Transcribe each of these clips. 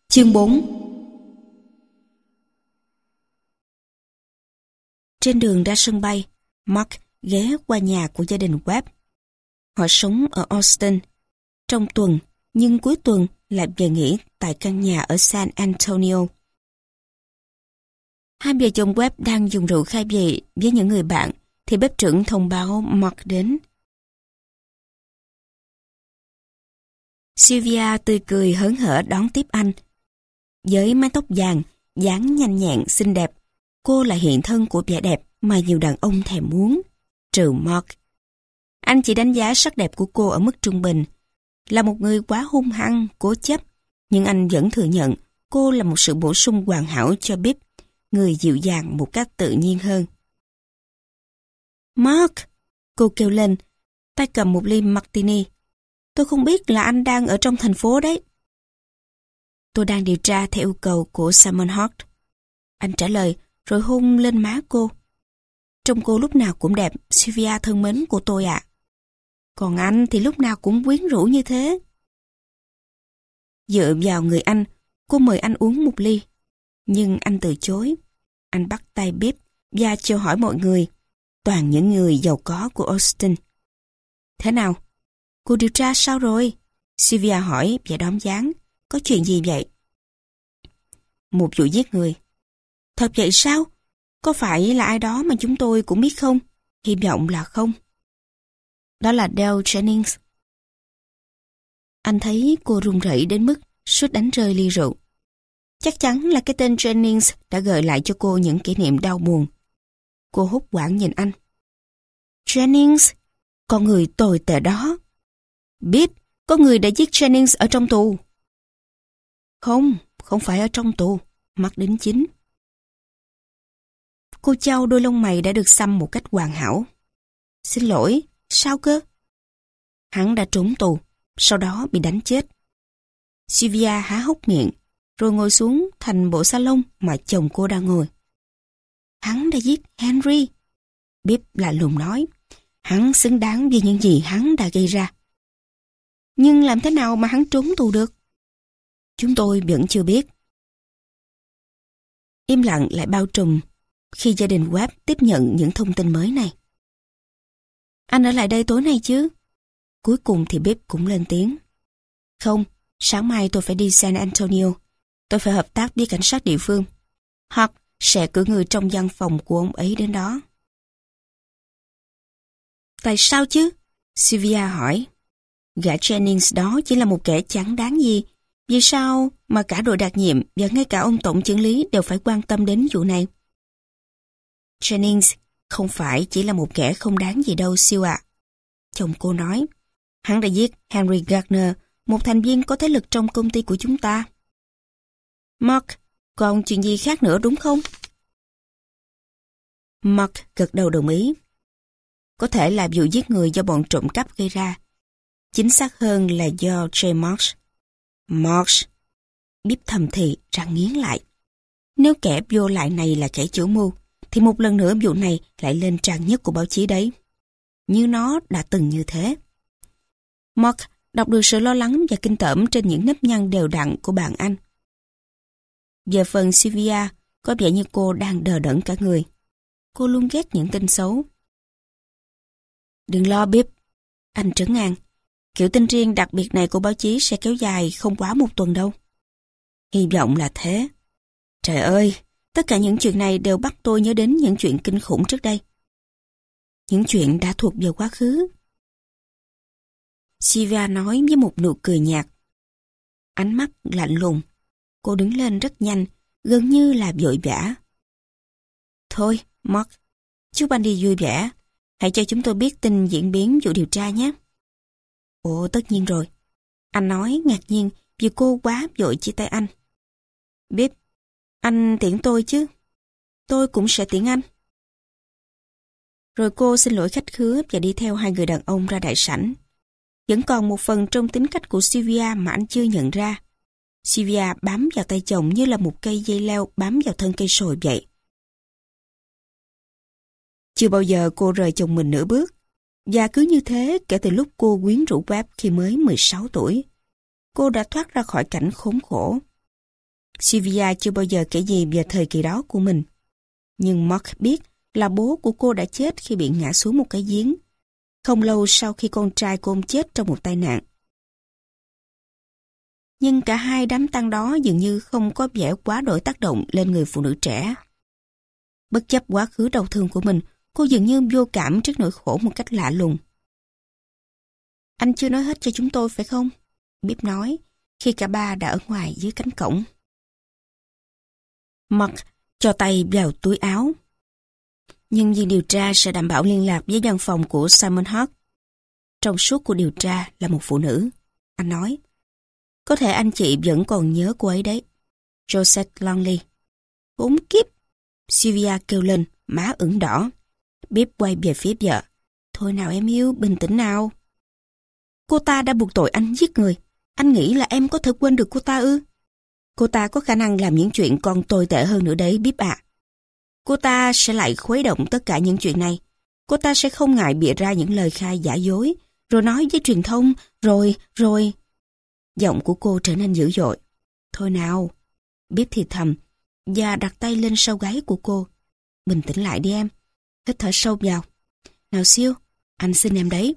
Chương 4. Trên đường ra sân bay, Mark ghé qua nhà của gia đình Webb. Họ sống ở Austin trong tuần, nhưng cuối tuần lại về nghỉ tại căn nhà ở San Antonio. Hai vợ chồng Webb đang dùng rượu khai vị với những người bạn, thì bếp trưởng thông báo Mark đến. Sylvia tươi cười hớn hở đón tiếp anh. Với mái tóc vàng, dáng nhanh nhẹn, xinh đẹp, cô là hiện thân của vẻ đẹp mà nhiều đàn ông thèm muốn, trừ Mark. Anh chỉ đánh giá sắc đẹp của cô ở mức trung bình. Là một người quá hung hăng, cố chấp, nhưng anh vẫn thừa nhận cô là một sự bổ sung hoàn hảo cho Bip, người dịu dàng một cách tự nhiên hơn. Mark, cô kêu lên, tay cầm một ly martini. Tôi không biết là anh đang ở trong thành phố đấy. Tôi đang điều tra theo yêu cầu của Simon Hart. Anh trả lời rồi hôn lên má cô. Trông cô lúc nào cũng đẹp, Sylvia thân mến của tôi ạ. Còn anh thì lúc nào cũng quyến rũ như thế. Dựa vào người anh, cô mời anh uống một ly. Nhưng anh từ chối. Anh bắt tay Bip và chào hỏi mọi người, toàn những người giàu có của Austin. Thế nào? Cô điều tra sao rồi? Sylvia hỏi và đón dáng. Có chuyện gì vậy? Một vụ giết người. Thật vậy sao? Có phải là ai đó mà chúng tôi cũng biết không? Hy vọng là không. Đó là Dale Jennings. Anh thấy cô run rẩy đến mức suýt đánh rơi ly rượu. Chắc chắn là cái tên Jennings đã gợi lại cho cô những kỷ niệm đau buồn. Cô hốt hoảng nhìn anh. Jennings, con người tồi tệ đó. Biết, có người đã giết Jennings ở trong tù. Không phải ở trong tù, Mark đính chính. Cô chau đôi lông mày đã được xăm một cách hoàn hảo. Xin lỗi, sao cơ? Hắn đã trốn tù, sau đó bị đánh chết. Sylvia há hốc miệng, rồi ngồi xuống thành bộ salon mà chồng cô đang ngồi. Hắn đã giết Henry. Bip lạnh lùng nói, hắn xứng đáng vì những gì hắn đã gây ra. Nhưng làm thế nào mà hắn trốn tù được? Chúng tôi vẫn chưa biết. Im lặng lại bao trùm khi gia đình Webb tiếp nhận những thông tin mới này. Anh ở lại đây tối nay chứ? Cuối cùng thì Bip cũng lên tiếng. Không, sáng mai tôi phải đi San Antonio. Tôi phải hợp tác với cảnh sát địa phương. Hoặc sẽ cử người trong văn phòng của ông ấy đến đó. Tại sao chứ? Sylvia hỏi. Gã Jennings đó chỉ là một kẻ chẳng đáng gì. Vì sao mà cả đội đặc nhiệm và ngay cả ông tổng chưởng lý đều phải quan tâm đến vụ này? Jennings không phải chỉ là một kẻ không đáng gì đâu siêu ạ. Chồng cô nói, hắn đã giết Henry Gardner, một thành viên có thế lực trong công ty của chúng ta. Mark, còn chuyện gì khác nữa đúng không? Mark gật đầu đồng ý. Có thể là vụ giết người do bọn trộm cắp gây ra. Chính xác hơn là do Jay Marsh. Marsh, Bip thầm thì răng nghiến lại. Nếu kẻ vô lại này là kẻ chủ mưu, thì một lần nữa vụ này lại lên trang nhất của báo chí đấy. Như nó đã từng như thế. Mark đọc được sự lo lắng và kinh tởm trên những nếp nhăn đều đặn của bạn anh. Về phần Sylvia, có vẻ như cô đang đờ đẫn cả người. Cô luôn ghét những tin xấu. Đừng lo Bip, anh trấn an. Kiểu tin riêng đặc biệt này của báo chí sẽ kéo dài không quá một tuần đâu. Hy vọng là thế. Trời ơi, tất cả những chuyện này đều bắt tôi nhớ đến những chuyện kinh khủng trước đây. Những chuyện đã thuộc về quá khứ. Sylvia nói với một nụ cười nhạt. Ánh mắt lạnh lùng. Cô đứng lên rất nhanh, gần như là vội vã. Thôi, Mark, chúc anh đi vui vẻ. Hãy cho chúng tôi biết tin diễn biến vụ điều tra nhé. Ồ, tất nhiên rồi. Anh nói ngạc nhiên vì cô quá vội chia tay anh. Bip, anh tiễn tôi chứ? Tôi cũng sẽ tiễn anh. Rồi cô xin lỗi khách khứa và đi theo hai người đàn ông ra đại sảnh. Vẫn còn một phần trong tính cách của Sylvia mà anh chưa nhận ra. Sylvia bám vào tay chồng như là một cây dây leo bám vào thân cây sồi vậy. Chưa bao giờ cô rời chồng mình nửa bước. Và cứ như thế kể từ lúc cô quyến rũ Webb khi mới 16 tuổi. Cô đã thoát ra khỏi cảnh khốn khổ. Sylvia chưa bao giờ kể gì về thời kỳ đó của mình. Nhưng Mark biết là bố của cô đã chết khi bị ngã xuống một cái giếng, không lâu sau khi con trai cô chết trong một tai nạn. Nhưng cả hai đám tang đó dường như không có vẻ quá đổi tác động lên người phụ nữ trẻ. Bất chấp quá khứ đau thương của mình, cô dường như vô cảm trước nỗi khổ một cách lạ lùng. Anh chưa nói hết cho chúng tôi phải không? Bíp nói, khi cả ba đã ở ngoài dưới cánh cổng. Mark cho tay vào túi áo. Nhân viên điều tra sẽ đảm bảo liên lạc với văn phòng của Simon Hart. Trong suốt cuộc điều tra là một phụ nữ. Anh nói, có thể anh chị vẫn còn nhớ cô ấy đấy. Josette Longley. Khốn kiếp! Sylvia kêu lên, má ửng đỏ. Bíp quay về phía vợ. Thôi nào em yêu, bình tĩnh nào. Cô ta đã buộc tội anh giết người. Anh nghĩ là em có thể quên được cô ta ư? Cô ta có khả năng làm những chuyện còn tồi tệ hơn nữa đấy, Bíp ạ. Cô ta sẽ lại khuấy động tất cả những chuyện này. Cô ta sẽ không ngại bịa ra những lời khai giả dối, rồi nói với truyền thông, rồi... Giọng của cô trở nên dữ dội. Thôi nào, Bíp thì thầm, và đặt tay lên sau gáy của cô. Bình tĩnh lại đi em. Hít thở sâu vào. Nào siêu, anh xin em đấy.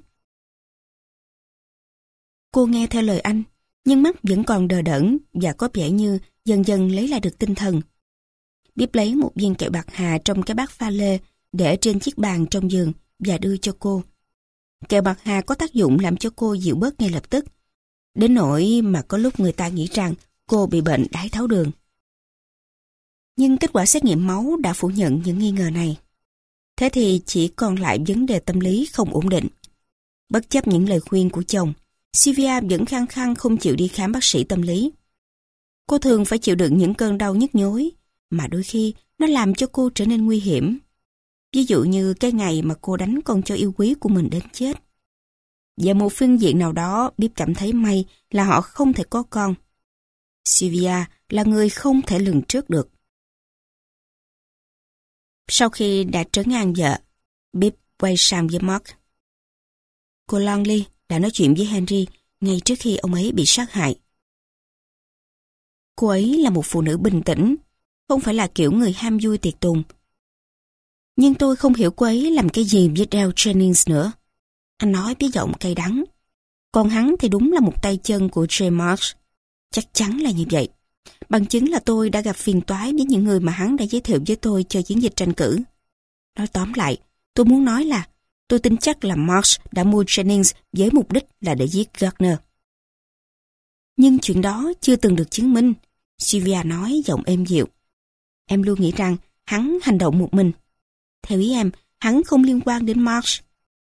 Cô nghe theo lời anh, nhưng mắt vẫn còn đờ đẫn và có vẻ như dần dần lấy lại được tinh thần. Bíp lấy một viên kẹo bạc hà trong cái bát pha lê để trên chiếc bàn trong giường và đưa cho cô. Kẹo bạc hà có tác dụng làm cho cô dịu bớt ngay lập tức, đến nỗi mà có lúc người ta nghĩ rằng cô bị bệnh đái tháo đường. Nhưng kết quả xét nghiệm máu đã phủ nhận những nghi ngờ này. Thế thì chỉ còn lại vấn đề tâm lý không ổn định. Bất chấp những lời khuyên của chồng, Sylvia vẫn khăng khăng không chịu đi khám bác sĩ tâm lý. Cô thường phải chịu đựng những cơn đau nhức nhối, mà đôi khi nó làm cho cô trở nên nguy hiểm. Ví dụ như cái ngày mà cô đánh con chó yêu quý của mình đến chết. Về một phương diện nào đó, Bíp cảm thấy may là họ không thể có con. Sylvia là người không thể lường trước được. Sau khi đã trấn an vợ, Bíp quay sang với Mark. Cô Longley đã nói chuyện với Henry ngay trước khi ông ấy bị sát hại. Cô ấy là một phụ nữ bình tĩnh, không phải là kiểu người ham vui tiệc tùng. Nhưng tôi không hiểu cô ấy làm cái gì với Dale Jennings nữa. Anh nói với giọng cay đắng. Còn hắn thì đúng là một tay chân của J. Marsh. Chắc chắn là như vậy. Bằng chứng là tôi đã gặp phiền toái với những người mà hắn đã giới thiệu với tôi cho chiến dịch tranh cử. Nói tóm lại, tôi muốn nói là tôi tin chắc là Marsh đã mua Jennings với mục đích là để giết Gardner. Nhưng chuyện đó chưa từng được chứng minh, Sylvia nói giọng êm dịu. Em luôn nghĩ rằng hắn hành động một mình. Theo ý em, hắn không liên quan đến Marsh.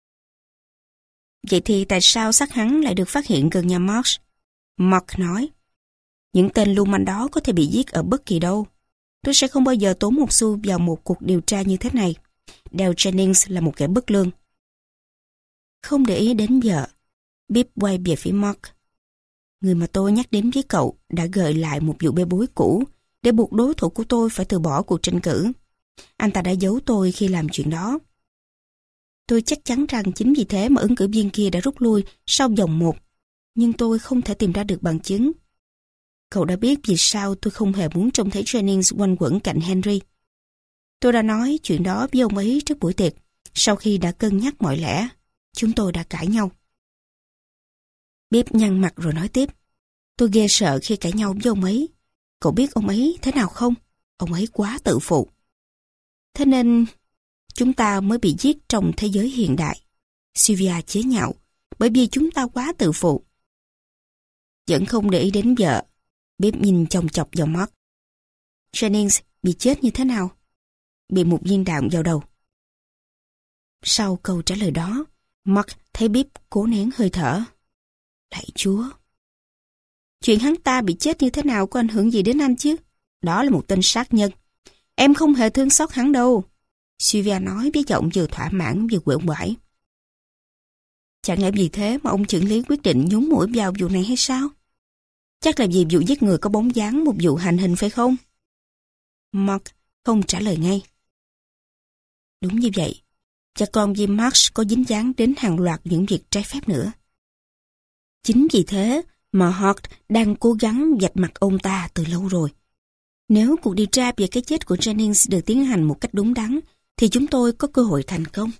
Vậy thì tại sao xác hắn lại được phát hiện gần nhà Marsh? Mark nói. Những tên lưu manh đó có thể bị giết ở bất kỳ đâu. Tôi sẽ không bao giờ tốn một xu vào một cuộc điều tra như thế này. Dale Jennings là một kẻ bất lương. Không để ý đến vợ, Bíp quay về phía Mark. Người mà tôi nhắc đến với cậu đã gợi lại một vụ bê bối cũ để buộc đối thủ của tôi phải từ bỏ cuộc tranh cử. Anh ta đã giấu tôi khi làm chuyện đó. Tôi chắc chắn rằng chính vì thế mà ứng cử viên kia đã rút lui sau vòng 1, nhưng tôi không thể tìm ra được bằng chứng. Cậu đã biết vì sao tôi không hề muốn trông thấy Jennings quanh quẩn cạnh Henry. Tôi đã nói chuyện đó với ông ấy trước buổi tiệc. Sau khi đã cân nhắc mọi lẽ, chúng tôi đã cãi nhau. Bíp nhăn mặt rồi nói tiếp. Tôi ghê sợ khi cãi nhau với ông ấy. Cậu biết ông ấy thế nào không? Ông ấy quá tự phụ. Thế nên chúng ta mới bị giết trong thế giới hiện đại. Sylvia chế nhạo, bởi vì chúng ta quá tự phụ. Vẫn không để ý đến vợ, Bíp nhìn chòng chọc vào Mark. Jennings bị chết như thế nào? Bị một viên đạn vào đầu. Sau câu trả lời đó, Mark thấy Bíp cố nén hơi thở. Lạy Chúa! Chuyện hắn ta bị chết như thế nào có ảnh hưởng gì đến anh chứ? Đó là một tên sát nhân. Em không hề thương xót hắn đâu. Sylvia nói với giọng vừa thỏa mãn vừa quể quải. Chẳng lẽ vì thế mà ông trưởng lý quyết định nhúng mũi vào vụ này hay sao? Chắc là vì vụ giết người có bóng dáng một vụ hành hình phải không? Mark không trả lời ngay. Đúng như vậy. Cha con Jim Marsh có dính dáng đến hàng loạt những việc trái phép nữa. Chính vì thế mà Hart đang cố gắng vạch mặt ông ta từ lâu rồi. Nếu cuộc điều tra về cái chết của Jennings được tiến hành một cách đúng đắn, thì chúng tôi có cơ hội thành công.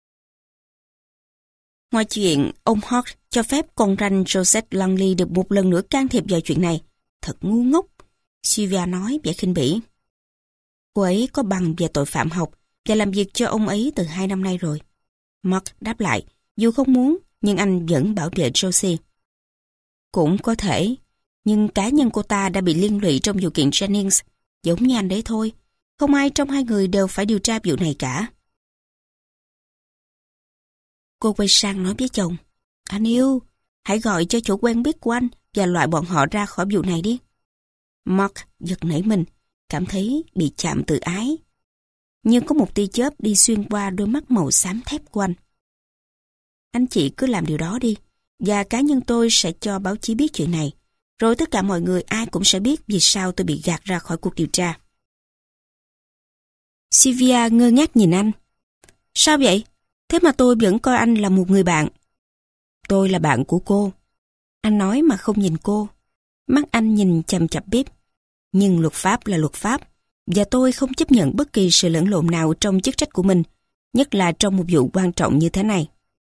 Ngoài chuyện ông Hawke cho phép con ranh Joseph Langley được một lần nữa can thiệp vào chuyện này, thật ngu ngốc, Sylvia nói vẻ khinh bỉ. Cô ấy có bằng về tội phạm học và làm việc cho ông ấy từ 2 năm nay rồi. Mark đáp lại, dù không muốn, nhưng anh vẫn bảo vệ Josie. Cũng có thể, nhưng cá nhân cô ta đã bị liên lụy trong vụ kiện Jennings, giống như anh đấy thôi. Không ai trong hai người đều phải điều tra vụ này cả. Cô quay sang nói với chồng, anh yêu, hãy gọi cho chỗ quen biết của anh và loại bọn họ ra khỏi vụ này đi. Mark giật nảy mình, cảm thấy bị chạm tự ái. Nhưng có một tia chớp đi xuyên qua đôi mắt màu xám thép của anh. Anh chị cứ làm điều đó đi, và cá nhân tôi sẽ cho báo chí biết chuyện này. Rồi tất cả mọi người ai cũng sẽ biết vì sao tôi bị gạt ra khỏi cuộc điều tra. Sylvia ngơ ngác nhìn anh. Sao vậy? Thế mà tôi vẫn coi anh là một người bạn. Tôi là bạn của cô. Anh nói mà không nhìn cô. Mắt anh nhìn chằm chằm Pip. Nhưng luật pháp là luật pháp, và tôi không chấp nhận bất kỳ sự lẫn lộn nào trong chức trách của mình, nhất là trong một vụ quan trọng như thế này.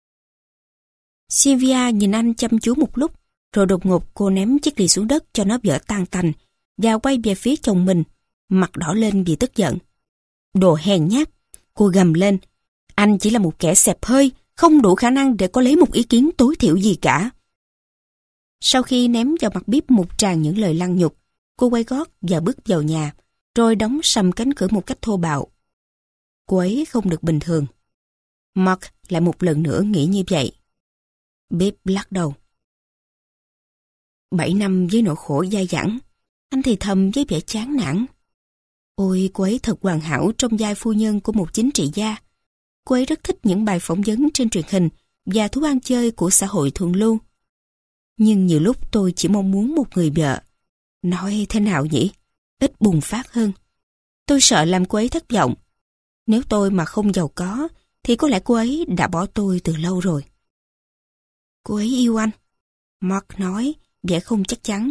Sylvia nhìn anh chăm chú một lúc, rồi đột ngột cô ném chiếc ly xuống đất cho nó vỡ tan tành, và quay về phía chồng mình, mặt đỏ lên vì tức giận. Đồ hèn nhát, cô gầm lên. Anh chỉ là một kẻ xẹp hơi, không đủ khả năng để có lấy một ý kiến tối thiểu gì cả. Sau khi ném vào mặt Pip một tràng những lời lăng nhục, cô quay gót và bước vào nhà, rồi đóng sầm cánh cửa một cách thô bạo. Cô ấy không được bình thường. Mark lại một lần nữa nghĩ như vậy. Pip lắc đầu. 7 năm với nỗi khổ dai dẳng, anh thì thầm với vẻ chán nản. Ôi, cô ấy thật hoàn hảo trong vai phu nhân của một chính trị gia. Cô ấy rất thích những bài phỏng vấn trên truyền hình và thú ăn chơi của xã hội thượng lưu. Nhưng nhiều lúc tôi chỉ mong muốn một người vợ. Nói thế nào nhỉ? Ít bùng phát hơn. Tôi sợ làm cô ấy thất vọng. Nếu tôi mà không giàu có, thì có lẽ cô ấy đã bỏ tôi từ lâu rồi. Cô ấy yêu anh, Mark nói, vẻ không chắc chắn.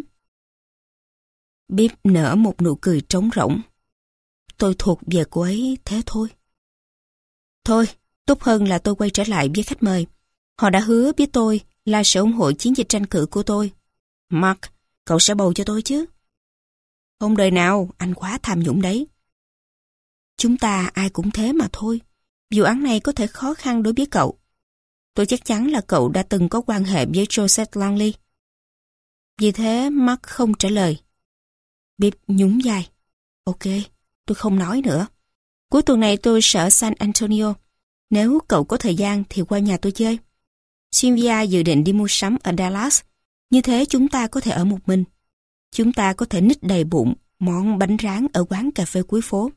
Pip nở một nụ cười trống rỗng. Tôi thuộc về cô ấy thế thôi. Thôi, tốt hơn là tôi quay trở lại với khách mời. Họ đã hứa với tôi là sẽ ủng hộ chiến dịch tranh cử của tôi. Mark, cậu sẽ bầu cho tôi chứ? Không đời nào, anh quá tham nhũng đấy. Chúng ta ai cũng thế mà thôi. Vụ án này có thể khó khăn đối với cậu. Tôi chắc chắn là cậu đã từng có quan hệ với Joseph Langley. Vì thế Mark không trả lời. Pip nhún vai. Ok, tôi không nói nữa. Cuối tuần này tôi sẽ San Antonio. Nếu cậu có thời gian thì qua nhà tôi chơi. Sylvia dự định đi mua sắm ở Dallas. Như thế chúng ta có thể ở một mình. Chúng ta có thể nít đầy bụng món bánh rán ở quán cà phê cuối phố.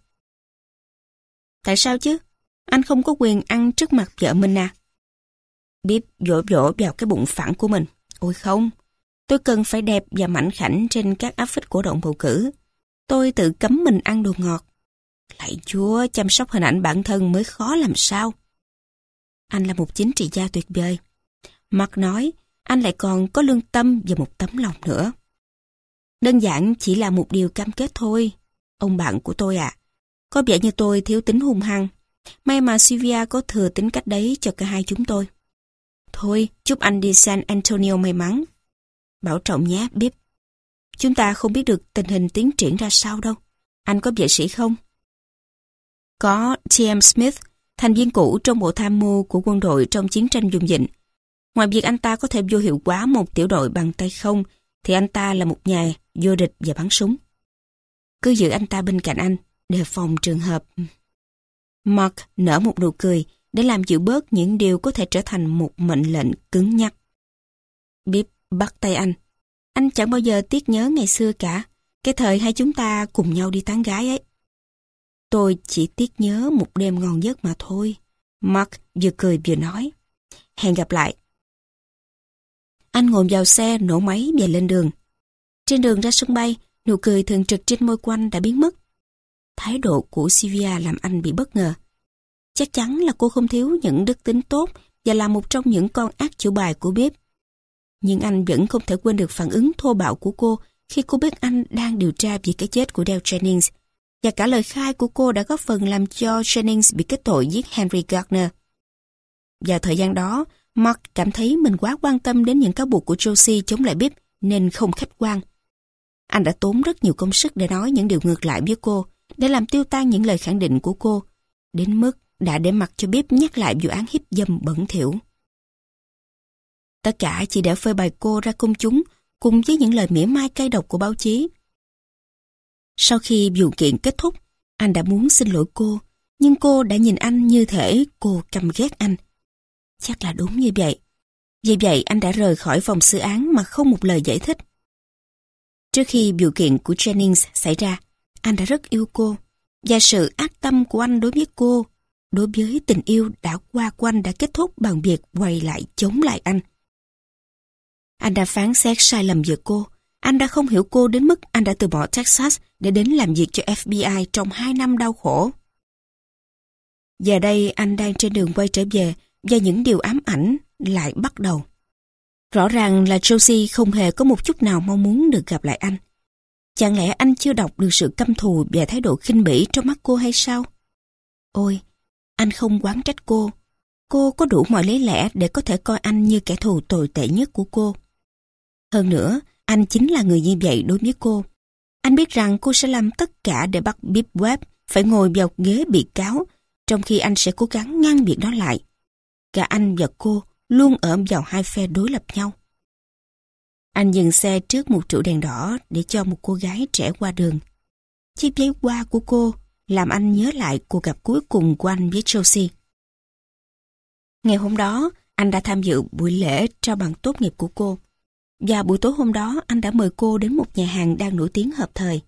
Tại sao chứ? Anh không có quyền ăn trước mặt vợ mình à? Pip vỗ vỗ vào cái bụng phẳng của mình. Ôi không, tôi cần phải đẹp và mảnh khảnh trên các áp phích cổ động bầu cử. Tôi tự cấm mình ăn đồ ngọt. Lạy Chúa, chăm sóc hình ảnh bản thân mới khó làm sao. Anh là một chính trị gia tuyệt vời. Mark nói, anh lại còn có lương tâm và một tấm lòng nữa. Đơn giản chỉ là một điều cam kết thôi. Ông bạn của tôi ạ. Có vẻ như tôi thiếu tính hung hăng. May mà Sylvia có thừa tính cách đấy cho cả hai chúng tôi. Thôi, chúc anh đi San Antonio may mắn. Bảo trọng nhé, Pip. Chúng ta không biết được tình hình tiến triển ra sao đâu. Anh có vệ sĩ không? Có T.M. Smith, thành viên cũ trong bộ tham mưu của quân đội trong chiến tranh vùng vịnh. Ngoài việc anh ta có thể vô hiệu hóa một tiểu đội bằng tay không, thì anh ta là một nhà vô địch và bắn súng. Cứ giữ anh ta bên cạnh anh, đề phòng trường hợp. Mark nở một nụ cười để làm dịu bớt những điều có thể trở thành một mệnh lệnh cứng nhắc. Pip bắt tay anh. Anh chẳng bao giờ tiếc nhớ ngày xưa cả, cái thời hai chúng ta cùng nhau đi tán gái ấy. Tôi chỉ tiếc nhớ một đêm ngon giấc mà thôi. Mark vừa cười vừa nói. Hẹn gặp lại. Anh ngồi vào xe, nổ máy và lên đường. Trên đường ra sân bay, nụ cười thường trực trên môi của anh đã biến mất. Thái độ của Sylvia làm anh bị bất ngờ. Chắc chắn là cô không thiếu những đức tính tốt và là một trong những con ác chủ bài của Pip. Nhưng anh vẫn không thể quên được phản ứng thô bạo của cô khi cô biết anh đang điều tra về cái chết của Dale Jennings, và cả lời khai của cô đã góp phần làm cho Jennings bị kết tội giết Henry Gardner. Vào thời gian đó, Mark cảm thấy mình quá quan tâm đến những cáo buộc của Josie chống lại Bibb nên không khách quan. Anh đã tốn rất nhiều công sức để nói những điều ngược lại với cô, để làm tiêu tan những lời khẳng định của cô, đến mức đã để mặc cho Bibb nhắc lại vụ án hiếp dâm bẩn thỉu. Tất cả chỉ để phơi bày cô ra công chúng, cùng với những lời mỉa mai cay độc của báo chí. Sau khi vụ kiện kết thúc, anh đã muốn xin lỗi cô, nhưng cô đã nhìn anh như thể cô căm ghét anh. Chắc là đúng như vậy. Vì vậy anh đã rời khỏi phòng xử án mà không một lời giải thích. Trước khi vụ kiện của Jennings xảy ra, anh đã rất yêu cô, và sự ác tâm của anh đối với cô, đối với tình yêu đã qua của anh đã kết thúc bằng việc quay lại chống lại anh. Anh đã phán xét sai lầm về cô. Anh đã không hiểu cô đến mức anh đã từ bỏ Texas để đến làm việc cho FBI trong 2 năm đau khổ. Giờ đây anh đang trên đường quay trở về và những điều ám ảnh lại bắt đầu. Rõ ràng là Josie không hề có một chút nào mong muốn được gặp lại anh. Chẳng lẽ anh chưa đọc được sự căm thù và thái độ khinh bỉ trong mắt cô hay sao? Ôi, anh không oán trách cô. Cô có đủ mọi lý lẽ để có thể coi anh như kẻ thù tồi tệ nhất của cô. Hơn nữa, anh chính là người như vậy đối với cô. Anh biết rằng cô sẽ làm tất cả để bắt Bibb Webb phải ngồi vào ghế bị cáo, trong khi anh sẽ cố gắng ngăn việc đó lại. Cả anh và cô luôn ở vào hai phe đối lập nhau. Anh dừng xe trước một trụ đèn đỏ để cho một cô gái trẻ qua đường. Chiếc váy hoa của cô làm anh nhớ lại cuộc gặp cuối cùng của anh với Josie. Ngày hôm đó, anh đã tham dự buổi lễ trao bằng tốt nghiệp của cô. Và buổi tối hôm đó, anh đã mời cô đến một nhà hàng đang nổi tiếng hợp thời.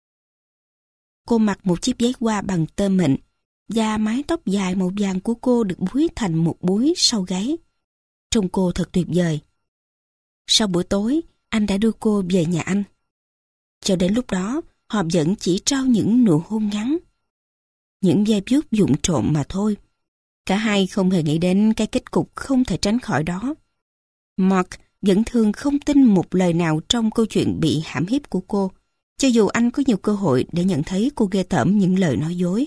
Cô mặc một chiếc váy hoa bằng tơ mịn, và mái tóc dài màu vàng của cô được búi thành một búi sau gáy. Trông cô thật tuyệt vời. Sau bữa tối, anh đã đưa cô về nhà anh. Cho đến lúc đó, họ vẫn chỉ trao những nụ hôn ngắn, những giây phút vụng trộm mà thôi. Cả hai không hề nghĩ đến cái kết cục không thể tránh khỏi đó. Mark vẫn thường không tin một lời nào trong câu chuyện bị hãm hiếp của cô, cho dù anh có nhiều cơ hội để nhận thấy cô ghê tởm những lời nói dối.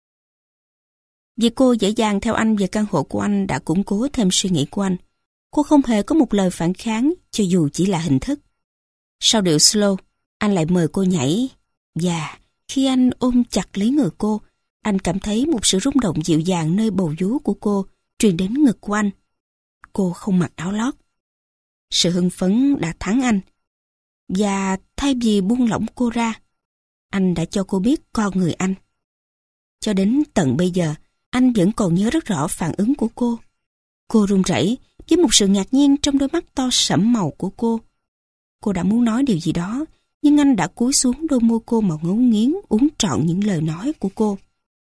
Vì cô dễ dàng theo anh về căn hộ của anh đã củng cố thêm suy nghĩ của anh. Cô không hề có một lời phản kháng, cho dù chỉ là hình thức. Sau điệu slow, anh lại mời cô nhảy, và khi anh ôm chặt lấy người cô, anh cảm thấy một sự rung động dịu dàng nơi bầu vú của cô truyền đến ngực của anh. Cô không mặc áo lót. Sự hưng phấn đã thắng anh. Và thay vì buông lỏng cô ra, anh đã cho cô biết con người anh. Cho đến tận bây giờ, anh vẫn còn nhớ rất rõ phản ứng của cô. Cô run rẩy với một sự ngạc nhiên trong đôi mắt to sẫm màu của cô. Cô đã muốn nói điều gì đó, nhưng anh đã cúi xuống đôi môi cô mà ngấu nghiến uống trọn những lời nói của cô.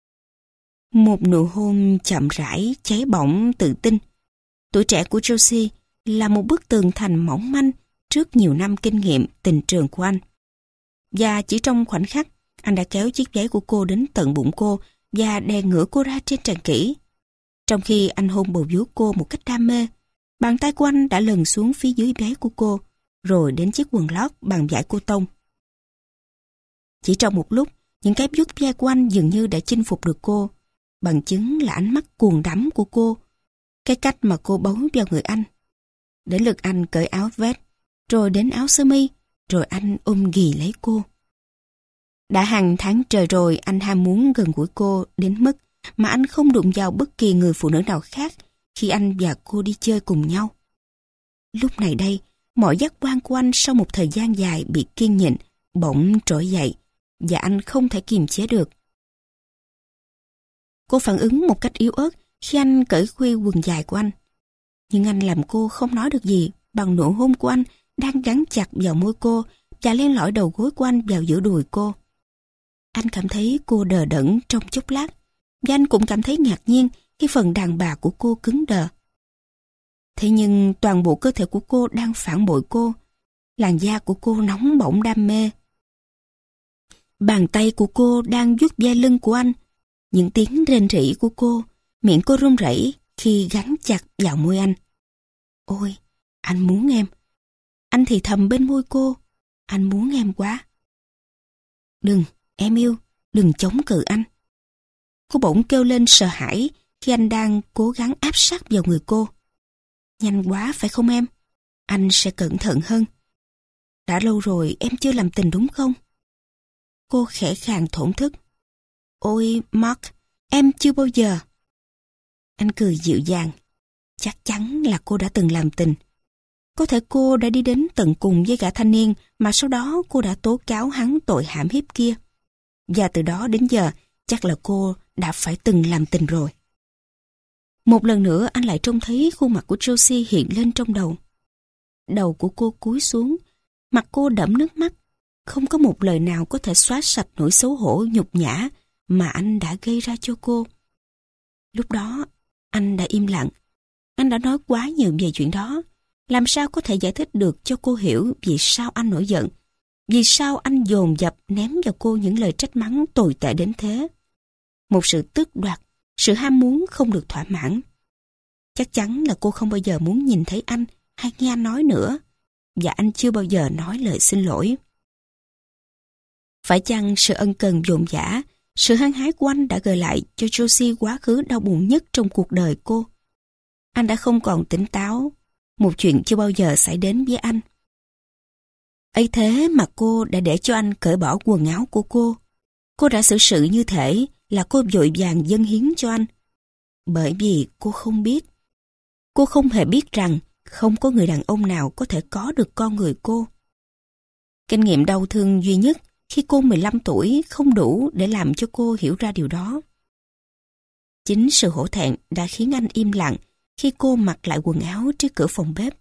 Một nụ hôn chậm rãi, cháy bỏng, tự tin. Tuổi trẻ của Josie là một bức tường thành mỏng manh trước nhiều năm kinh nghiệm tình trường của anh. Và chỉ trong khoảnh khắc, anh đã kéo chiếc váy của cô đến tận bụng cô và đè ngửa cô ra trên tràn kỹ. Trong khi anh hôn bầu vú cô một cách đam mê, bàn tay của anh đã lần xuống phía dưới váy của cô, rồi đến chiếc quần lót bằng vải cô tông. Chỉ trong một lúc, những cái vuốt ve của anh dường như đã chinh phục được cô, bằng chứng là ánh mắt cuồng đắm của cô, cái cách mà cô bấu vào người anh. Đến lượt anh cởi áo vest, rồi đến áo sơ mi, rồi anh ôm ghì lấy cô. Đã hàng tháng trời rồi anh ham muốn gần gũi cô đến mức mà anh không đụng vào bất kỳ người phụ nữ nào khác khi anh và cô đi chơi cùng nhau. Lúc này đây, mọi giác quan của anh sau một thời gian dài bị kiên nhịn bỗng trỗi dậy, và anh không thể kiềm chế được. Cô phản ứng một cách yếu ớt khi anh cởi khuy quần dài của anh. Nhưng anh làm cô không nói được gì bằng nụ hôn của anh đang gắn chặt vào môi cô và len lỏi đầu gối của anh vào giữa đùi cô. Anh cảm thấy cô đờ đẫn trong chốc lát, và anh cũng cảm thấy ngạc nhiên khi phần đàn bà của cô cứng đờ. Thế nhưng toàn bộ cơ thể của cô đang phản bội cô. Làn da của cô nóng bỏng đam mê. Bàn tay của cô đang vuốt ve lưng của anh. Những tiếng rên rỉ của cô, miệng cô run rẩy khi gắn chặt vào môi anh. Ôi, anh muốn em. Anh thì thầm bên môi cô. Anh muốn em quá. Đừng, em yêu, đừng chống cự anh. Cô bỗng kêu lên sợ hãi khi anh đang cố gắng áp sát vào người cô. Nhanh quá phải không em? Anh sẽ cẩn thận hơn. Đã lâu rồi em chưa làm tình đúng không? Cô khẽ khàng thổn thức. Ôi, Mark, em chưa bao giờ. Anh cười dịu dàng. Chắc chắn là cô đã từng làm tình. Có thể cô đã đi đến tận cùng với gã thanh niên mà sau đó cô đã tố cáo hắn tội hãm hiếp kia. Và từ đó đến giờ, chắc là cô đã phải từng làm tình rồi. Một lần nữa anh lại trông thấy khuôn mặt của Josie hiện lên trong đầu. Đầu của cô cúi xuống, mặt cô đẫm nước mắt. Không có một lời nào có thể xóa sạch nỗi xấu hổ nhục nhã mà anh đã gây ra cho cô. Lúc đó, anh đã im lặng. Anh đã nói quá nhiều về chuyện đó. Làm sao có thể giải thích được cho cô hiểu vì sao anh nổi giận? Vì sao anh dồn dập ném vào cô những lời trách mắng tồi tệ đến thế? Một sự tước đoạt, sự ham muốn không được thỏa mãn. Chắc chắn là cô không bao giờ muốn nhìn thấy anh hay nghe anh nói nữa. Và anh chưa bao giờ nói lời xin lỗi. Phải chăng sự ân cần dồn dã, sự hăng hái của anh đã gợi lại cho Josie quá khứ đau buồn nhất trong cuộc đời cô? Anh đã không còn tỉnh táo, một chuyện chưa bao giờ xảy đến với anh. Ấy thế mà cô đã để cho anh cởi bỏ quần áo của cô. Cô đã xử sự như thể là cô vội vàng dâng hiến cho anh. Bởi vì cô không biết. Cô không hề biết rằng không có người đàn ông nào có thể có được con người cô. Kinh nghiệm đau thương duy nhất khi cô 15 tuổi không đủ để làm cho cô hiểu ra điều đó. Chính sự hổ thẹn đã khiến anh im lặng khi cô mặc lại quần áo trước cửa phòng bếp.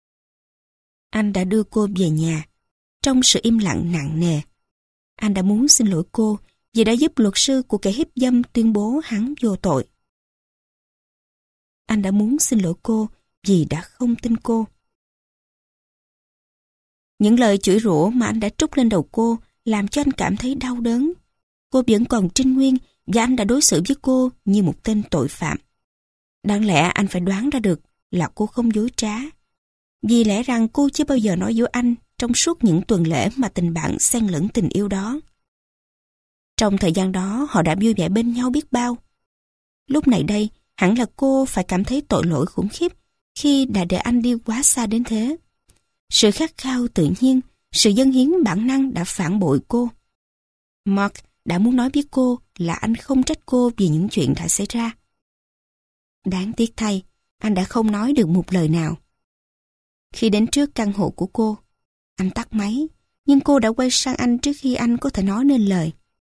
Anh đã đưa cô về nhà, trong sự im lặng nặng nề. Anh đã muốn xin lỗi cô vì đã giúp luật sư của kẻ hiếp dâm tuyên bố hắn vô tội. Anh đã muốn xin lỗi cô vì đã không tin cô. Những lời chửi rủa mà anh đã trút lên đầu cô làm cho anh cảm thấy đau đớn. Cô vẫn còn trinh nguyên và anh đã đối xử với cô như một tên tội phạm. Đáng lẽ anh phải đoán ra được là cô không dối trá. Vì lẽ rằng cô chưa bao giờ nói dối anh trong suốt những tuần lễ mà tình bạn xen lẫn tình yêu đó. Trong thời gian đó họ đã vui vẻ bên nhau biết bao. Lúc này đây, hẳn là cô phải cảm thấy tội lỗi khủng khiếp khi đã để anh đi quá xa đến thế. Sự khát khao tự nhiên, sự dâng hiến bản năng đã phản bội cô. Mark đã muốn nói với cô là anh không trách cô vì những chuyện đã xảy ra. Đáng tiếc thay, anh đã không nói được một lời nào. Khi đến trước căn hộ của cô, anh tắt máy, nhưng cô đã quay sang anh trước khi anh có thể nói nên lời.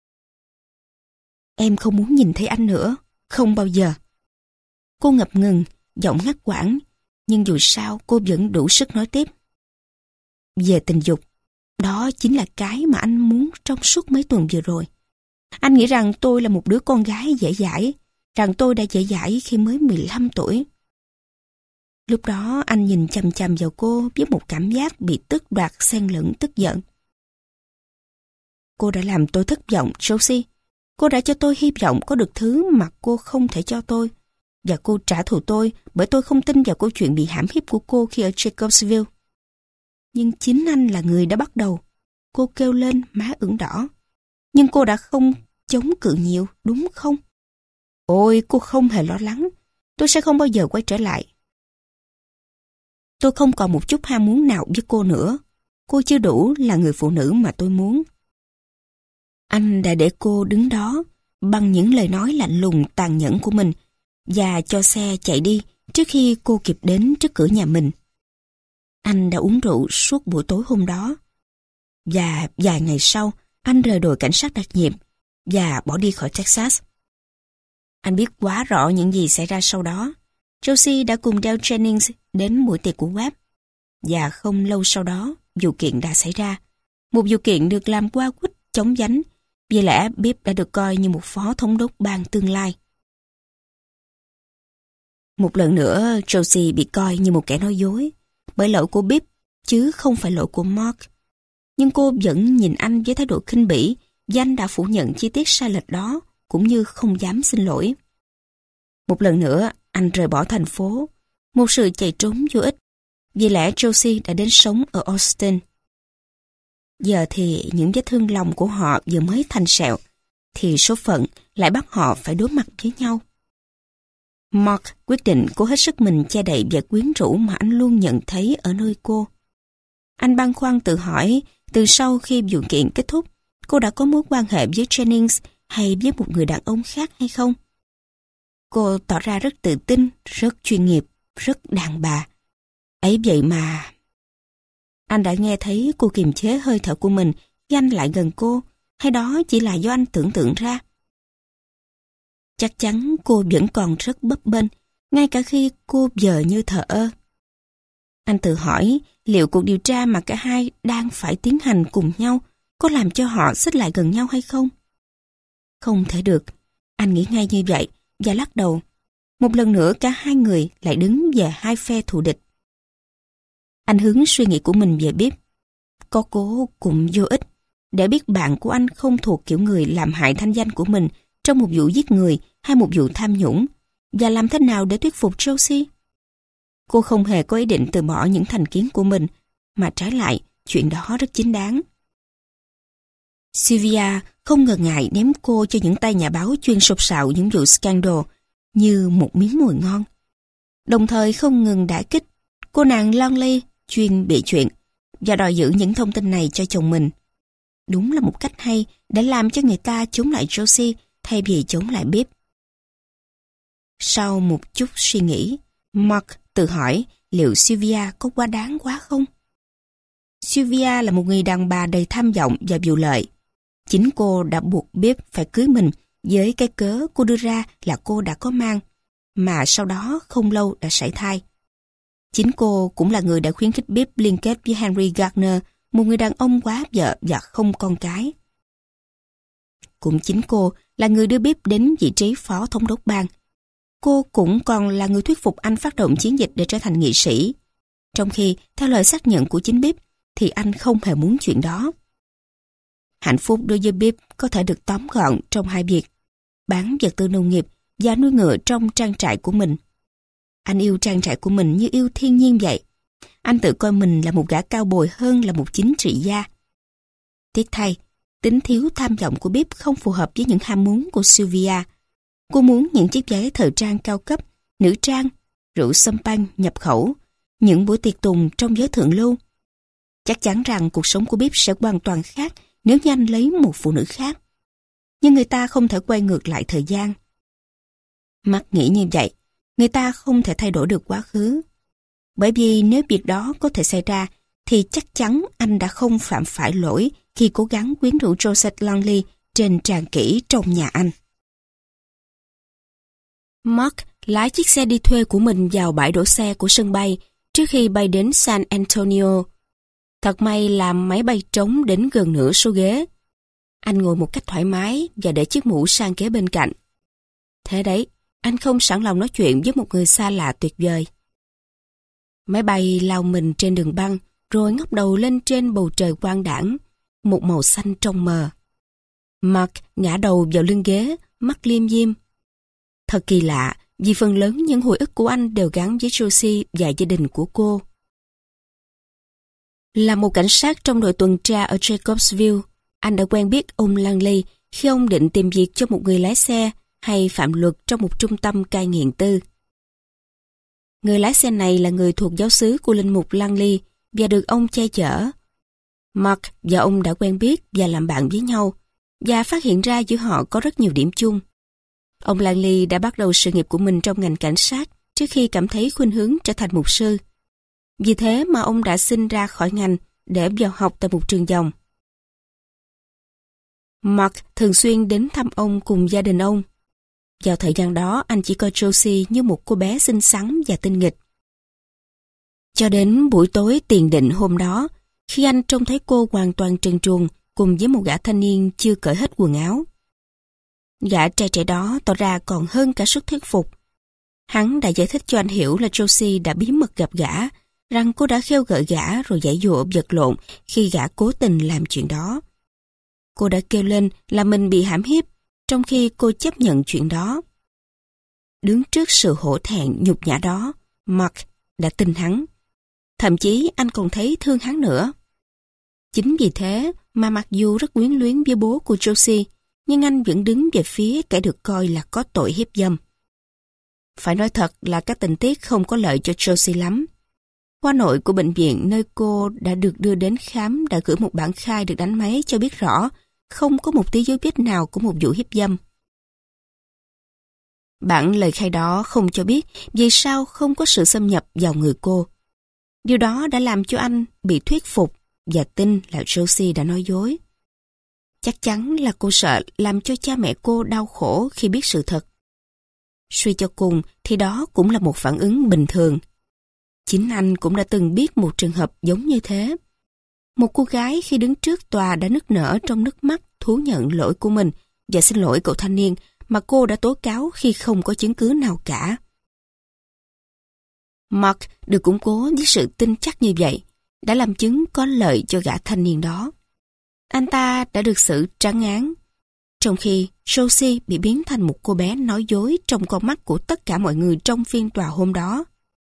Em không muốn nhìn thấy anh nữa, không bao giờ. Cô ngập ngừng, giọng ngắt quãng, nhưng dù sao cô vẫn đủ sức nói tiếp. Về tình dục, đó chính là cái mà anh muốn trong suốt mấy tuần vừa rồi. Anh nghĩ rằng tôi là một đứa con gái dễ dãi, rằng tôi đã dễ dãi khi mới 15 tuổi. Lúc đó anh nhìn chằm chằm vào cô với một cảm giác bị tước đoạt xen lẫn tức giận. Cô đã làm tôi thất vọng, Josie. Cô đã cho tôi hy vọng có được thứ mà cô không thể cho tôi. Và cô trả thù tôi bởi tôi không tin vào câu chuyện bị hãm hiếp của cô khi ở Jacobsville. Nhưng chính anh là người đã bắt đầu. Cô kêu lên, má ửng đỏ. Nhưng cô đã không chống cự nhiều, đúng không? Ôi, cô không hề lo lắng. Tôi sẽ không bao giờ quay trở lại. Tôi không còn một chút ham muốn nào với cô nữa. Cô chưa đủ là người phụ nữ mà tôi muốn. Anh đã để cô đứng đó bằng những lời nói lạnh lùng tàn nhẫn của mình và cho xe chạy đi trước khi cô kịp đến trước cửa nhà mình. Anh đã uống rượu suốt buổi tối hôm đó. Và vài ngày sau, anh rời đội cảnh sát đặc nhiệm và bỏ đi khỏi Texas. Anh biết quá rõ những gì xảy ra sau đó. Josie đã cùng Dale Jennings đến buổi tiệc của Webb. Và không lâu sau đó, vụ kiện đã xảy ra. Một vụ kiện được làm qua quýt chống vánh, vì lẽ Bibb đã được coi như một phó thống đốc bang tương lai. Một lần nữa, Josie bị coi như một kẻ nói dối, bởi lỗi của Bibb, chứ không phải lỗi của Mark. Nhưng cô vẫn nhìn anh với thái độ khinh bỉ, và anh đã phủ nhận chi tiết sai lệch đó, cũng như không dám xin lỗi. Một lần nữa, anh rời bỏ thành phố, một sự chạy trốn vô ích, vì lẽ Josie đã đến sống ở Austin. Giờ thì những vết thương lòng của họ vừa mới thành sẹo, thì số phận lại bắt họ phải đối mặt với nhau. Mark quyết định cố hết sức mình che đậy vẻ quyến rũ mà anh luôn nhận thấy ở nơi cô. Anh băn khoăn tự hỏi, từ sau khi vụ kiện kết thúc, cô đã có mối quan hệ với Jennings hay với một người đàn ông khác hay không? Cô tỏ ra rất tự tin, rất chuyên nghiệp, rất đàn bà. Ấy vậy mà... Anh đã nghe thấy cô kiềm chế hơi thở của mình khi anh lại gần cô, hay đó chỉ là do anh tưởng tượng ra? Chắc chắn cô vẫn còn rất bấp bênh, ngay cả khi cô vờ như thờ ơ. Anh tự hỏi liệu cuộc điều tra mà cả hai đang phải tiến hành cùng nhau có làm cho họ xích lại gần nhau hay không? Không thể được, anh nghĩ ngay như vậy và lắc đầu. Một lần nữa cả hai người lại đứng về hai phe thù địch. Anh hướng suy nghĩ của mình về Bibb. Có cố cũng vô ích, để biết bạn của anh không thuộc kiểu người làm hại thanh danh của mình trong một vụ giết người hay một vụ tham nhũng, và làm thế nào để thuyết phục Josie? Cô không hề có ý định từ bỏ những thành kiến của mình, mà trái lại, chuyện đó rất chính đáng. Sylvia không ngần ngại ném cô cho những tay nhà báo chuyên sục sạo những vụ scandal như một miếng mồi ngon. Đồng thời không ngừng đả kích cô nàng Longley chuyên bị chuyện và đòi giữ những thông tin này cho chồng mình. Đúng là một cách hay để làm cho người ta chống lại Josie thay vì chống lại Bibb. Sau một chút suy nghĩ, Mark tự hỏi liệu Sylvia có quá đáng quá không? Sylvia là một người đàn bà đầy tham vọng và vụ lợi. Chính cô đã buộc Bibb phải cưới mình với cái cớ cô đưa ra là cô đã có mang, mà sau đó không lâu đã sảy thai. Chính cô cũng là người đã khuyến khích Bibb liên kết với Henry Gardner, một người đàn ông quá vợ và không con cái. Cũng chính cô là người đưa Bibb đến vị trí phó thống đốc bang. Cô cũng còn là người thuyết phục anh phát động chiến dịch để trở thành nghị sĩ. Trong khi, theo lời xác nhận của chính Bibb, thì anh không hề muốn chuyện đó. Hạnh phúc đối với Bibb có thể được tóm gọn trong hai việc: bán vật tư nông nghiệp và nuôi ngựa trong trang trại của mình. Anh yêu trang trại của mình như yêu thiên nhiên vậy. Anh tự coi mình là một gã cao bồi hơn là một chính trị gia. Tiếc thay, tính thiếu tham vọng của Bibb không phù hợp với những ham muốn của Sylvia. Cô muốn những chiếc váy thời trang cao cấp, nữ trang, rượu champagne nhập khẩu, những buổi tiệc tùng trong giới thượng lưu. Chắc chắn rằng cuộc sống của Bibb sẽ hoàn toàn khác nếu như anh lấy một phụ nữ khác. Nhưng người ta không thể quay ngược lại thời gian. Mark nghĩ như vậy, người ta không thể thay đổi được quá khứ. Bởi vì nếu việc đó có thể xảy ra, thì chắc chắn anh đã không phạm phải lỗi khi cố gắng quyến rũ Joseph Longley trên tràng kỹ trong nhà anh. Mark lái chiếc xe đi thuê của mình vào bãi đổ xe của sân bay trước khi bay đến San Antonio. Thật may là máy bay trống đến gần nửa số ghế. Anh ngồi một cách thoải mái và để chiếc mũ sang kế bên cạnh. Thế đấy, anh không sẵn lòng nói chuyện với một người xa lạ tuyệt vời. Máy bay lao mình trên đường băng rồi ngóc đầu lên trên bầu trời quang đãng, một màu xanh trong mờ. Mark ngã đầu vào lưng ghế, mắt liêm diêm. Thật kỳ lạ, vì phần lớn những hồi ức của anh đều gắn với Josie và gia đình của cô. Là một cảnh sát trong đội tuần tra ở Jacobsville, anh đã quen biết ông Langley khi ông định tìm việc cho một người lái xe hay phạm luật trong một trung tâm cai nghiện tư. Người lái xe này là người thuộc giáo xứ của linh mục Langley và được ông che chở. Mark và ông đã quen biết và làm bạn với nhau, và phát hiện ra giữa họ có rất nhiều điểm chung. Ông Langley đã bắt đầu sự nghiệp của mình trong ngành cảnh sát trước khi cảm thấy khuynh hướng trở thành mục sư. Vì thế mà ông đã xin ra khỏi ngành để vào học tại một trường dòng. Mark thường xuyên đến thăm ông cùng gia đình ông. Vào thời gian đó, anh chỉ coi Josie như một cô bé xinh xắn và tinh nghịch. Cho đến buổi tối tiền định hôm đó, khi anh trông thấy cô hoàn toàn trần truồng cùng với một gã thanh niên chưa cởi hết quần áo. Gã trai trẻ đó tỏ ra còn hơn cả sức thuyết phục. Hắn đã giải thích cho anh hiểu là Josie đã bí mật gặp gã, rằng cô đã khêu gợi gã rồi giãy giụa vật lộn khi gã cố tình làm chuyện đó. Cô đã kêu lên là mình bị hãm hiếp, trong khi cô chấp nhận chuyện đó. Đứng trước sự hổ thẹn nhục nhã đó, Mark đã tin hắn. Thậm chí anh còn thấy thương hắn nữa. Chính vì thế mà mặc dù rất quyến luyến với bố của Josie, nhưng anh vẫn đứng về phía kẻ được coi là có tội hiếp dâm. Phải nói thật là các tình tiết không có lợi cho Josie lắm. Khoa nội của bệnh viện nơi cô đã được đưa đến khám đã gửi một bản khai được đánh máy cho biết rõ không có một tí dấu vết nào của một vụ hiếp dâm. Bản lời khai đó không cho biết vì sao không có sự xâm nhập vào người cô. Điều đó đã làm cho anh bị thuyết phục và tin là Josie đã nói dối. Chắc chắn là cô sợ làm cho cha mẹ cô đau khổ khi biết sự thật. Suy cho cùng thì đó cũng là một phản ứng bình thường. Chính anh cũng đã từng biết một trường hợp giống như thế. Một cô gái khi đứng trước tòa đã nức nở trong nước mắt thú nhận lỗi của mình và xin lỗi cậu thanh niên mà cô đã tố cáo khi không có chứng cứ nào cả. Mark được củng cố với sự tin chắc như vậy đã làm chứng có lợi cho gã thanh niên đó. Anh ta đã được xử trắng án, trong khi Josie bị biến thành một cô bé nói dối trong con mắt của tất cả mọi người trong phiên tòa hôm đó.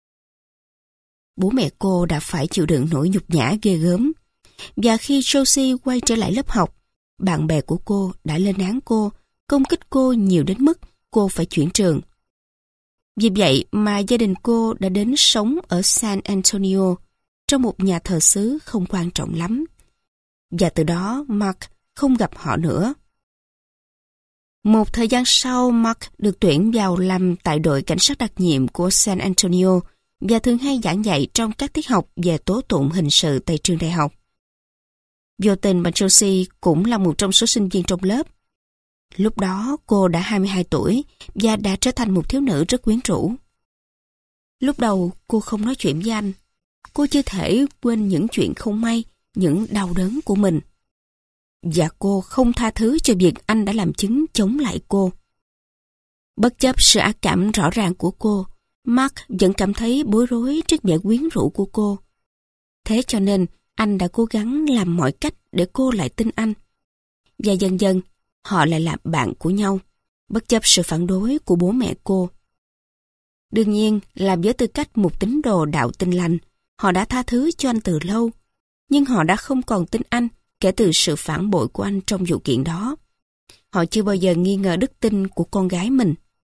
Bố mẹ cô đã phải chịu đựng nỗi nhục nhã ghê gớm, và khi Josie quay trở lại lớp học, bạn bè của cô đã lên án cô, công kích cô nhiều đến mức cô phải chuyển trường. Vì vậy mà gia đình cô đã đến sống ở San Antonio, trong một nhà thờ xứ không quan trọng lắm. Và từ đó Mark không gặp họ nữa. Một thời gian sau, Mark được tuyển vào làm tại đội cảnh sát đặc nhiệm của San Antonio và thường hay giảng dạy trong các tiết học về tố tụng hình sự tại trường đại học. Vô tình mà Josie cũng là một trong số sinh viên trong lớp. Lúc đó cô đã 22 tuổi và đã trở thành một thiếu nữ rất quyến rũ. Lúc đầu cô không nói chuyện với anh. Cô chưa thể quên những chuyện không may, những đau đớn của mình. Và cô không tha thứ cho việc anh đã làm chứng chống lại cô. Bất chấp sự ác cảm rõ ràng của cô, Mark vẫn cảm thấy bối rối trước vẻ quyến rũ của cô. Thế cho nên anh đã cố gắng làm mọi cách để cô lại tin anh. Và dần dần họ lại làm bạn của nhau, bất chấp sự phản đối của bố mẹ cô. Đương nhiên là với tư cách một tín đồ đạo Tin lành, họ đã tha thứ cho anh từ lâu, nhưng họ đã không còn tin anh kể từ sự phản bội của anh trong vụ kiện đó. Họ chưa bao giờ nghi ngờ đức tin của con gái mình.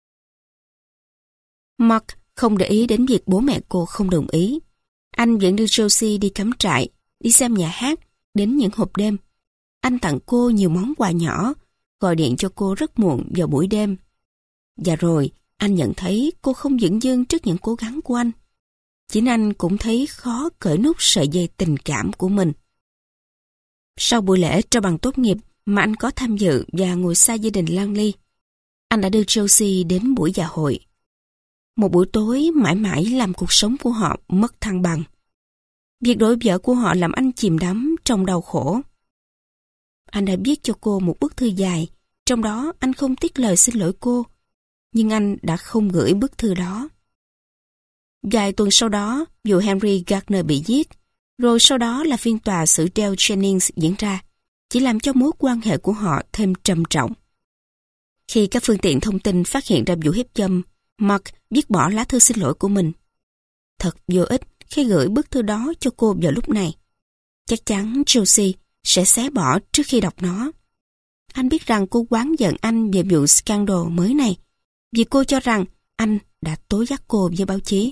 Mark không để ý đến việc bố mẹ cô không đồng ý. Anh vẫn đưa Josie đi cắm trại, đi xem nhà hát, đến những hộp đêm. Anh tặng cô nhiều món quà nhỏ, gọi điện cho cô rất muộn vào buổi đêm. Và rồi, anh nhận thấy cô không dửng dưng trước những cố gắng của anh. Chính anh cũng thấy khó cởi nút sợi dây tình cảm của mình. Sau buổi lễ trao bằng tốt nghiệp mà anh có tham dự và ngồi xa gia đình Langley, anh đã đưa Josie đến buổi dạ hội. Một buổi tối mãi mãi làm cuộc sống của họ mất thăng bằng. Việc đổi vợ của họ làm anh chìm đắm trong đau khổ. Anh đã viết cho cô một bức thư dài, trong đó anh không tiếc lời xin lỗi cô, nhưng anh đã không gửi bức thư đó. Vài tuần sau đó, vụ Henry Gardner bị giết, rồi sau đó là phiên tòa xử Dale Jennings diễn ra, chỉ làm cho mối quan hệ của họ thêm trầm trọng. Khi các phương tiện thông tin phát hiện ra vụ hiếp dâm, Mark viết bỏ lá thư xin lỗi của mình. Thật vô ích khi gửi bức thư đó cho cô vào lúc này. Chắc chắn Josie sẽ xé bỏ trước khi đọc nó. Anh biết rằng cô oán giận anh về vụ scandal mới này, vì cô cho rằng anh đã tố giác cô với báo chí.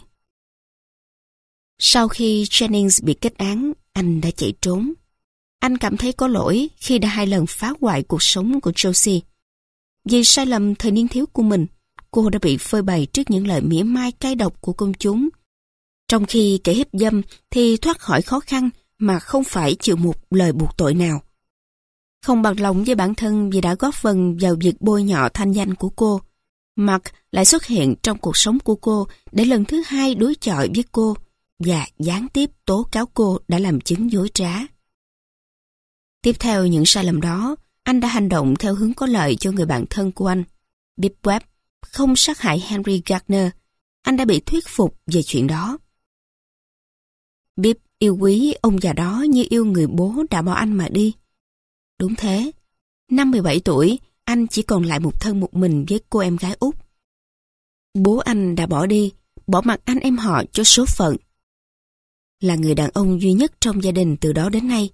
Sau khi Jennings bị kết án, anh đã chạy trốn. Anh cảm thấy có lỗi khi đã 2 lần phá hoại cuộc sống của Josie. Vì sai lầm thời niên thiếu của mình, cô đã bị phơi bày trước những lời mỉa mai cay độc của công chúng. Trong khi kẻ hiếp dâm thì thoát khỏi khó khăn mà không phải chịu một lời buộc tội nào. Không bằng lòng với bản thân vì đã góp phần vào việc bôi nhọ thanh danh của cô, Mark lại xuất hiện trong cuộc sống của cô để lần thứ 2 đối chọi với cô và gián tiếp tố cáo cô đã làm chứng dối trá. Tiếp theo những sai lầm đó, anh đã hành động theo hướng có lợi cho người bạn thân của anh, Bibb Webb, không sát hại Henry Gardner. Anh đã bị thuyết phục về chuyện đó. Bibb yêu quý ông già đó như yêu người bố đã bỏ anh mà đi. Đúng thế, năm 17 tuổi, anh chỉ còn lại một thân một mình với cô em gái út. Bố anh đã bỏ đi, bỏ mặc anh em họ cho số phận. Là người đàn ông duy nhất trong gia đình từ đó đến nay,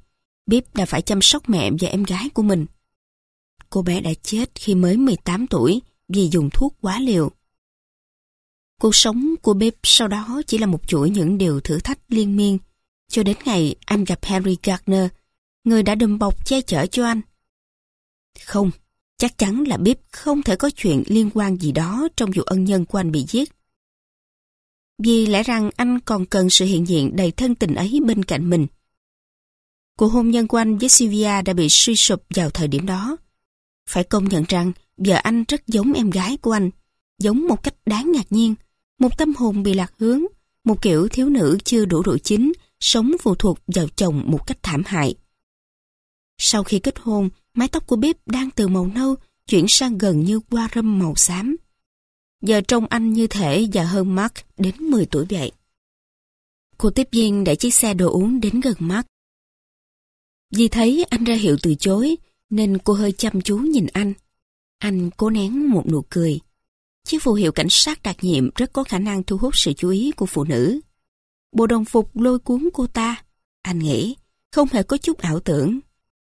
Bíp đã phải chăm sóc mẹ và em gái của mình. Cô bé đã chết khi mới 18 tuổi vì dùng thuốc quá liều. Cuộc sống của Bíp sau đó chỉ là một chuỗi những điều thử thách liên miên, cho đến ngày anh gặp Henry Gardner, người đã đùm bọc che chở cho anh. Không, chắc chắn là Bíp không thể có chuyện liên quan gì đó trong vụ ân nhân của anh bị giết. Vì lẽ rằng anh còn cần sự hiện diện đầy thân tình ấy bên cạnh mình. Cuộc hôn nhân của anh với Sylvia đã bị suy sụp vào thời điểm đó. Phải công nhận rằng vợ anh rất giống em gái của anh, giống một cách đáng ngạc nhiên, một tâm hồn bị lạc hướng, một kiểu thiếu nữ chưa đủ độ chín, sống phụ thuộc vào chồng một cách thảm hại. Sau khi kết hôn, mái tóc của Bíp đang từ màu nâu chuyển sang gần như hoa râm màu xám. Giờ trông anh như thể già hơn Mark đến 10 tuổi vậy. Cô tiếp viên đẩy chiếc xe đồ uống đến gần Mark. Vì thấy anh ra hiệu từ chối, nên cô hơi chăm chú nhìn anh. Anh cố nén một nụ cười. Chiếc phù hiệu cảnh sát đặc nhiệm rất có khả năng thu hút sự chú ý của phụ nữ. Bộ đồng phục lôi cuốn cô ta, anh nghĩ, không hề có chút ảo tưởng.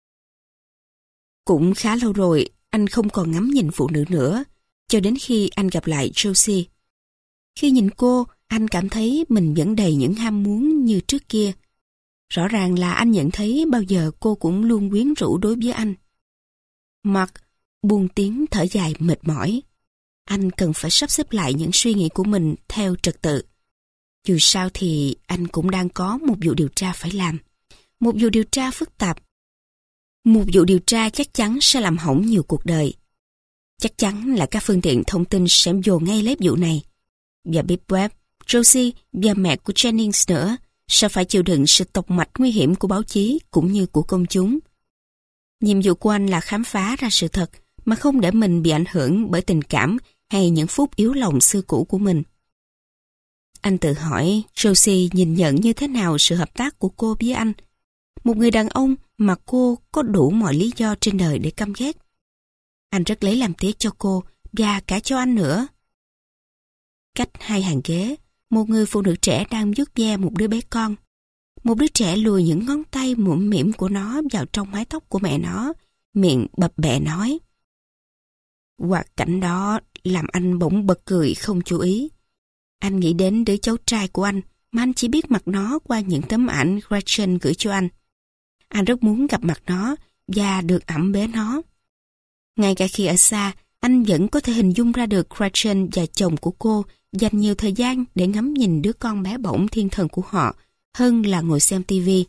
Cũng khá lâu rồi, anh không còn ngắm nhìn phụ nữ nữa, cho đến khi anh gặp lại Josie. Khi nhìn cô, anh cảm thấy mình vẫn đầy những ham muốn như trước kia. Rõ ràng là anh nhận thấy bao giờ cô cũng luôn quyến rũ đối với anh. Mark buông tiếng thở dài mệt mỏi. Anh cần phải sắp xếp lại những suy nghĩ của mình theo trật tự. Dù sao thì anh cũng đang có một vụ điều tra phải làm. Một vụ điều tra phức tạp. Một vụ điều tra chắc chắn sẽ làm hỏng nhiều cuộc đời. Chắc chắn là các phương tiện thông tin sẽ dồn ngay lấy vụ này. Và Bíp Webb, Josie và mẹ của Jennings nữa sẽ phải chịu đựng sự tọc mạch nguy hiểm của báo chí cũng như của công chúng. Nhiệm vụ của anh là khám phá ra sự thật mà không để mình bị ảnh hưởng bởi tình cảm hay những phút yếu lòng xưa cũ của mình. Anh tự hỏi Josie nhìn nhận như thế nào sự hợp tác của cô với anh, một người đàn ông mà cô có đủ mọi lý do trên đời để căm ghét. Anh rất lấy làm tiếc cho cô và cả cho anh nữa. Cách hai hàng ghế, một người phụ nữ trẻ đang vuốt ve một đứa bé con. Một đứa trẻ lùi những ngón tay mũm mĩm của nó vào trong mái tóc của mẹ nó, miệng bập bẹ nói. Hoạt cảnh đó làm anh bỗng bật cười không chú ý. Anh nghĩ đến đứa cháu trai của anh mà anh chỉ biết mặt nó qua những tấm ảnh Gretchen gửi cho anh. Anh rất muốn gặp mặt nó và được ẵm bế nó. Ngay cả khi ở xa, anh vẫn có thể hình dung ra được Gretchen và chồng của cô dành nhiều thời gian để ngắm nhìn đứa con bé bỏng thiên thần của họ hơn là ngồi xem tivi.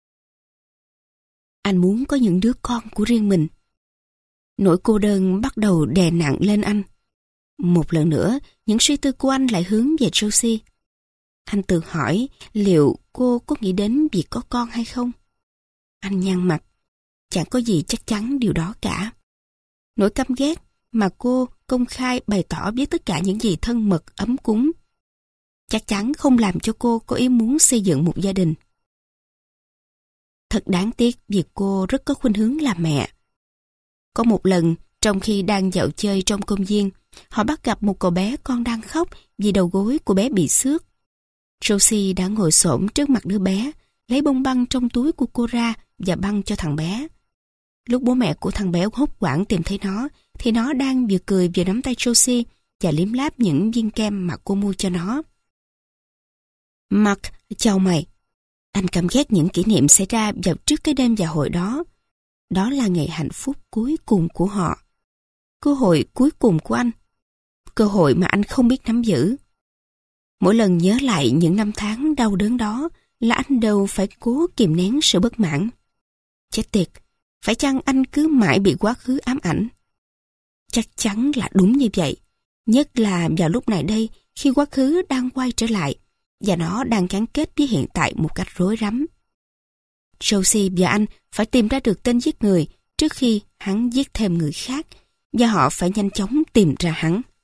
Anh muốn có những đứa con của riêng mình. Nỗi cô đơn bắt đầu đè nặng lên anh. Một lần nữa, những suy tư của anh lại hướng về Josie. Anh tự hỏi liệu cô có nghĩ đến việc có con hay không? Anh nhăn mặt. Chẳng có gì chắc chắn điều đó cả. Nỗi căm ghét mà cô công khai bày tỏ với tất cả những gì thân mật ấm cúng chắc chắn không làm cho cô có ý muốn xây dựng một gia đình. Thật đáng tiếc vì cô rất có khuynh hướng làm mẹ. Có một lần, trong khi đang dạo chơi trong công viên, họ bắt gặp một cậu bé con đang khóc vì đầu gối của bé bị xước. Josie đã ngồi xổm trước mặt đứa bé, lấy bông băng trong túi của cô ra và băng cho thằng bé. Lúc bố mẹ của thằng bé hốt hoảng tìm thấy nó, thì nó đang vừa cười vừa nắm tay Josie và liếm láp những viên kem mà cô mua cho nó. Mark, chào mày. Anh căm ghét những kỷ niệm xảy ra vào trước cái đêm dạ hội đó. Đó là ngày hạnh phúc cuối cùng của họ. Cơ hội cuối cùng của anh. Cơ hội mà anh không biết nắm giữ. Mỗi lần nhớ lại những năm tháng đau đớn đó là anh đều phải cố kìm nén sự bất mãn. Chết tiệt, phải chăng anh cứ mãi bị quá khứ ám ảnh? Chắc chắn là đúng như vậy. Nhất là vào lúc này đây, khi quá khứ đang quay trở lại và nó đang gắn kết với hiện tại một cách rối rắm. Josie và anh phải tìm ra được tên giết người trước khi hắn giết thêm người khác, và họ phải nhanh chóng tìm ra hắn.